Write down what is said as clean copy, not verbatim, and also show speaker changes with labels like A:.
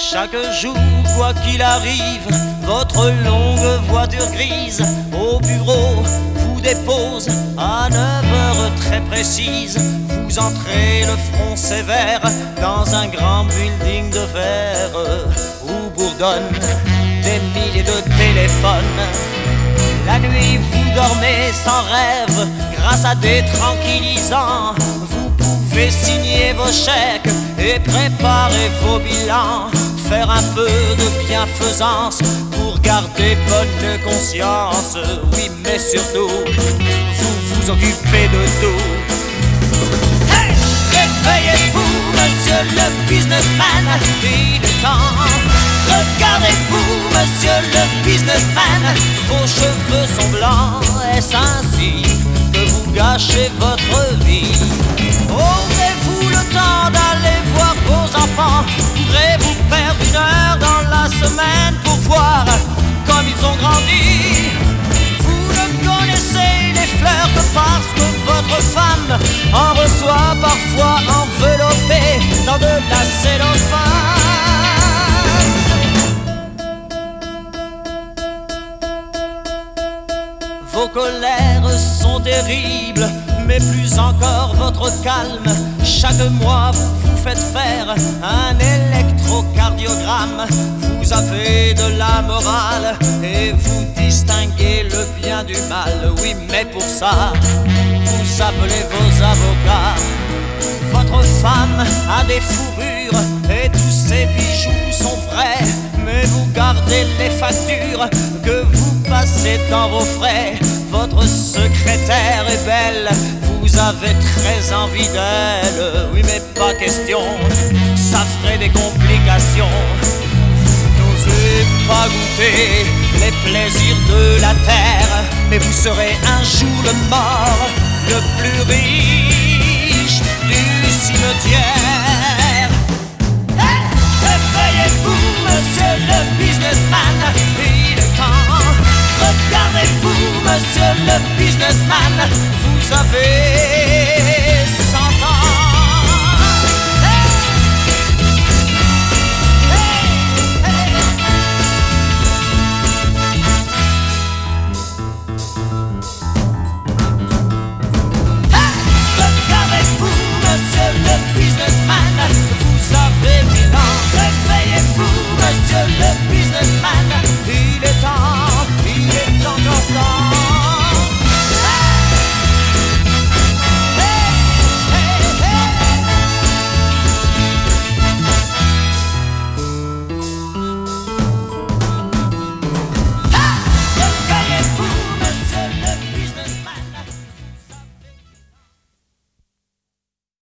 A: Chaque jour, quoi qu'il arrive, votre longue voiture grise au bureau vous dépose à 9 heures très précises. Vous entrez le front sévère dans un grand building de verre où bourdonnent des milliers de téléphones. La nuit, vous dormez sans rêve grâce à des tranquillisants. Vous pouvez signer vos chèques et préparer vos bilans, faire un peu de bienfaisance pour garder bonne conscience. Oui, mais surtout, vous vous occupez de tout. Hey! Réveillez-vous, monsieur le businessman, il est temps. Regardez-vous, monsieur le businessman, vos cheveux sont blancs. Est-ce ainsi que vous gâchez votre vie? Aurez-vous le temps d'aller voir vos enfants? Pourrez-vous perdre 1 heure dans la semaine pour voir comme ils ont grandi? Vous ne connaissez les fleurs que parce que votre femme en reçoit parfois enveloppée dans de la cellophane. Vos colères sont terribles, mais plus encore votre calme. Chaque mois vous faites faire un électrocardiogramme. Vous avez de la morale et vous distinguez le bien du mal. Oui, mais pour ça, vous appelez vos avocats. Votre femme a des fourrures et tous ses bijoux sont vrais, mais vous gardez les factures que vous passez dans vos frais. Votre secrétaire est belle, vous avez très envie d'elle. Oui, mais pas question, ça ferait des complications. Vous n'osez pas goûter les plaisirs de la terre, mais vous serez un jour le mort le plus riche du cimetière. Hey! Réveillez-vous, monsieur le businessman, il est temps. Regardez-vous, monsieur le businessman, vous avez